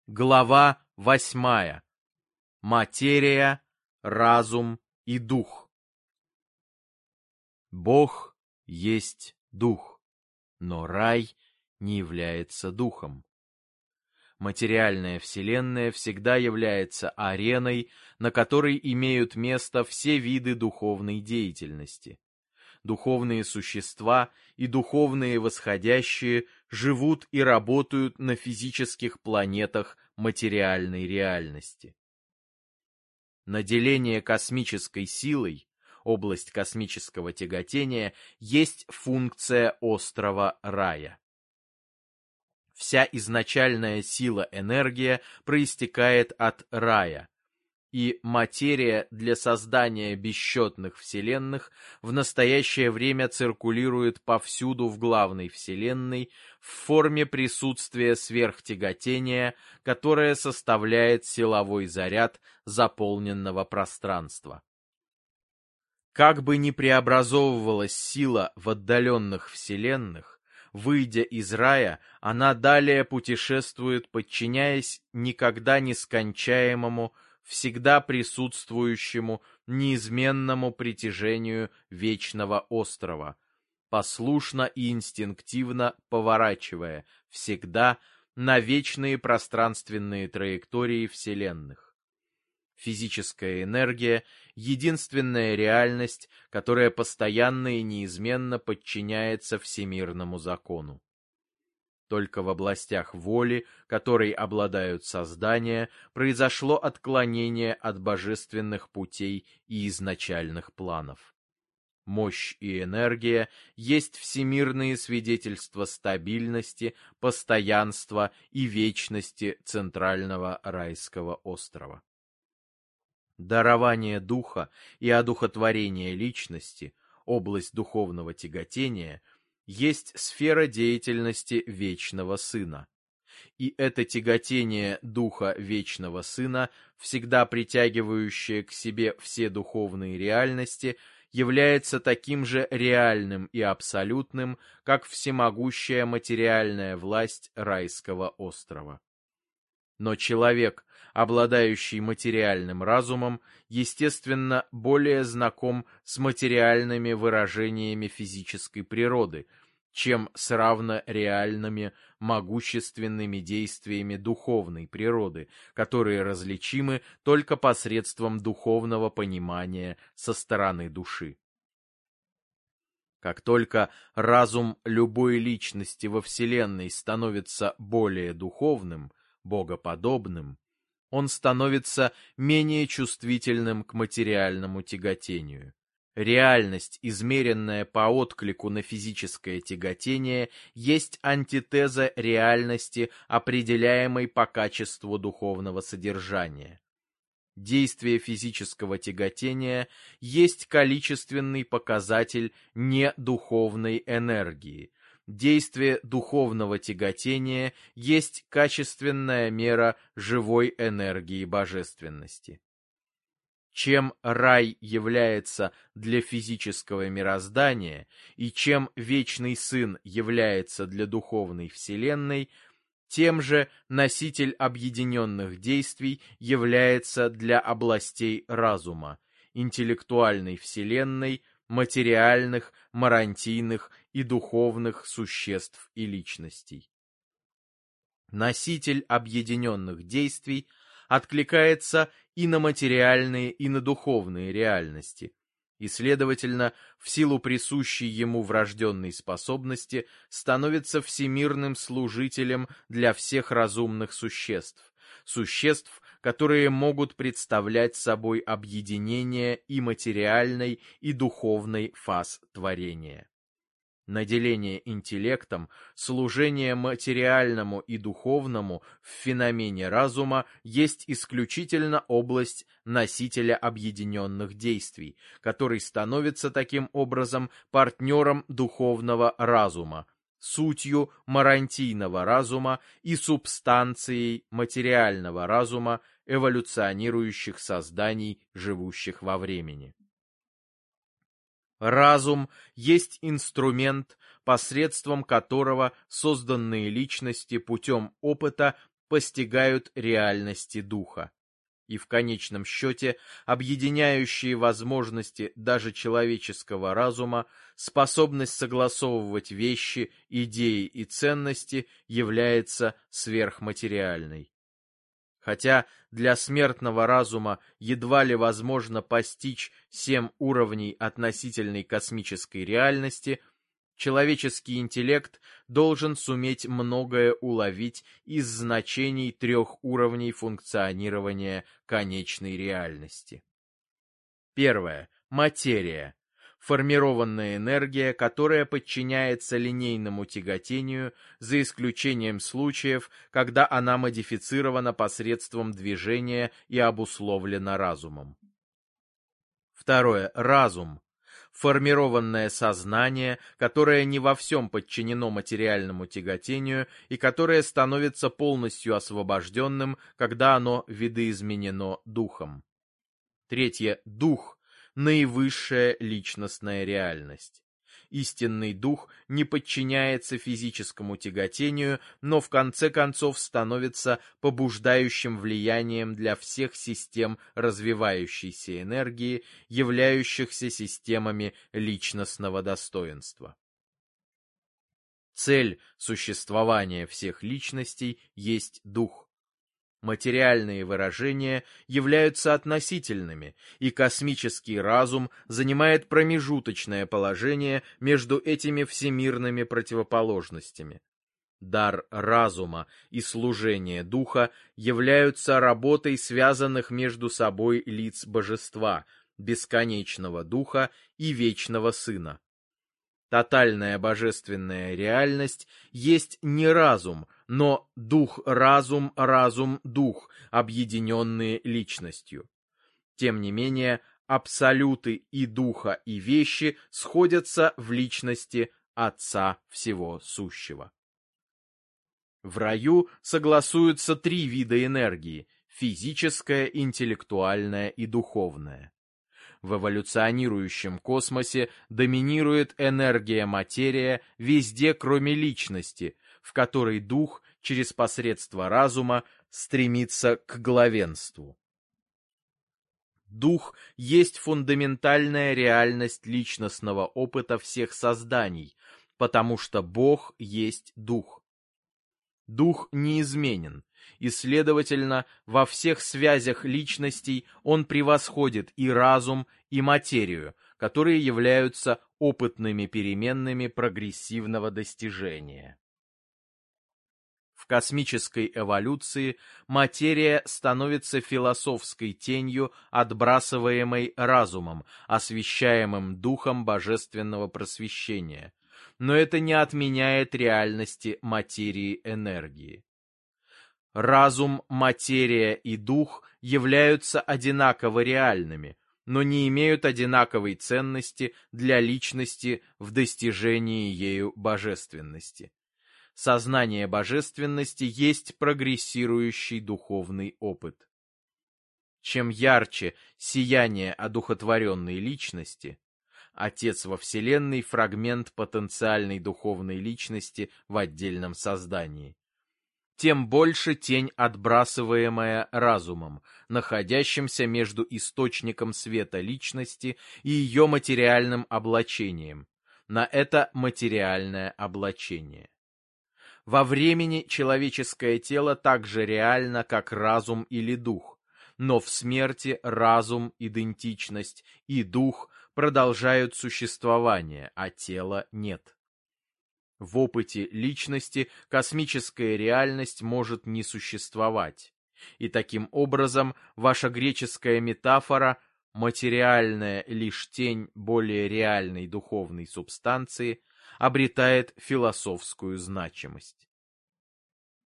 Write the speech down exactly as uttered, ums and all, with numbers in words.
Глава восьмая. Материя, разум и дух. Бог есть дух, но рай не является духом. Материальная вселенная всегда является ареной, на которой имеют место все виды духовной деятельности. Духовные существа и духовные восходящие живут и работают на физических планетах материальной реальности. Наделение космической силой, область космического тяготения, есть функция острова рая. Вся изначальная сила-энергия проистекает от рая, и материя для создания бесчетных вселенных в настоящее время циркулирует повсюду в главной вселенной в форме присутствия сверхтяготения, которое составляет силовой заряд заполненного пространства. Как бы ни преобразовывалась сила в отдаленных вселенных, выйдя из рая, она далее путешествует, подчиняясь никогда не скончаемому, всегда присутствующему неизменному притяжению вечного острова, послушно и инстинктивно поворачивая всегда на вечные пространственные траектории вселенных. Физическая энергия — единственная реальность, которая постоянно и неизменно подчиняется всемирному закону. Только в областях воли, которой обладают создания, произошло отклонение от божественных путей и изначальных планов. Мощь и энергия есть всемирные свидетельства стабильности, постоянства и вечности центрального райского острова. Дарование духа и одухотворение личности, область духовного тяготения, есть сфера деятельности Вечного Сына. И это тяготение Духа Вечного Сына, всегда притягивающее к себе все духовные реальности, является таким же реальным и абсолютным, как всемогущая материальная власть райского острова. Но человек, обладающий материальным разумом, естественно, более знаком с материальными выражениями физической природы, чем с равнореальными, могущественными действиями духовной природы, которые различимы только посредством духовного понимания со стороны души. Как только разум любой личности во Вселенной становится более духовным, богоподобным, он становится менее чувствительным к материальному тяготению. Реальность, измеренная по отклику на физическое тяготение, есть антитеза реальности, определяемой по качеству духовного содержания. Действие физического тяготения есть количественный показатель недуховной энергии. Действие духовного тяготения есть качественная мера живой энергии божественности. Чем рай является для физического мироздания и чем Вечный Сын является для духовной вселенной, тем же носитель объединенных действий является для областей разума, интеллектуальной вселенной, материальных, марантийных и духовных существ и личностей. Носитель объединенных действий откликается и на материальные, и на духовные реальности, и, следовательно, в силу присущей ему врожденной способности становится всемирным служителем для всех разумных существ, существ, которые могут представлять собой объединение и материальной, и духовной фаз творения. Наделение интеллектом, служение материальному и духовному в феномене разума есть исключительно область носителя объединенных действий, который становится таким образом партнером духовного разума, сутью марантийного разума и субстанцией материального разума эволюционирующих созданий, живущих во времени. Разум есть инструмент, посредством которого созданные личности путем опыта постигают реальности духа. И в конечном счете объединяющие возможности даже человеческого разума, способность согласовывать вещи, идеи и ценности является сверхматериальной. Хотя для смертного разума едва ли возможно постичь семь уровней относительной космической реальности, человеческий интеллект должен суметь многое уловить из значений трех уровней функционирования конечной реальности. Первое. Материя. Формированная энергия, которая подчиняется линейному тяготению, за исключением случаев, когда она модифицирована посредством движения и обусловлена разумом. Второе. Разум. Формированное сознание, которое не во всем подчинено материальному тяготению и которое становится полностью освобожденным, когда оно видоизменено духом. Третье. Дух. Наивысшая личностная реальность. Истинный дух не подчиняется физическому тяготению, но в конце концов становится побуждающим влиянием для всех систем развивающейся энергии, являющихся системами личностного достоинства. Цель существования всех личностей есть дух. Материальные выражения являются относительными, и космический разум занимает промежуточное положение между этими всемирными противоположностями. Дар разума и служение духа являются работой связанных между собой лиц божества, бесконечного духа и вечного сына. Тотальная божественная реальность есть не разум, но дух-разум, разум-дух, объединенные личностью. Тем не менее, абсолюты и духа, и вещи сходятся в личности Отца всего сущего. В раю согласуются три вида энергии – физическая, интеллектуальная и духовная. В эволюционирующем космосе доминирует энергия-материя везде, кроме личности, в которой дух через посредство разума стремится к главенству. Дух есть фундаментальная реальность личностного опыта всех созданий, потому что Бог есть дух. Дух неизменен, и, следовательно, во всех связях личностей он превосходит и разум, и материю, которые являются опытными переменными прогрессивного достижения. В космической эволюции материя становится философской тенью, отбрасываемой разумом, освещаемым духом божественного просвещения. Но это не отменяет реальности материи энергии. Разум, материя и дух являются одинаково реальными, но не имеют одинаковой ценности для личности в достижении ею божественности. Сознание божественности есть прогрессирующий духовный опыт. Чем ярче сияние одухотворенной личности, Отец во Вселенной — фрагмент потенциальной духовной личности в отдельном создании, тем больше тень, отбрасываемая разумом, находящимся между источником света личности и ее материальным облачением, на это материальное облачение. Во времени человеческое тело так же реально, как разум или дух, но в смерти разум, идентичность и дух продолжают существование, а тела нет. В опыте личности космическая реальность может не существовать, и таким образом ваша греческая метафора «материальная лишь тень более реальной духовной субстанции» обретает философскую значимость.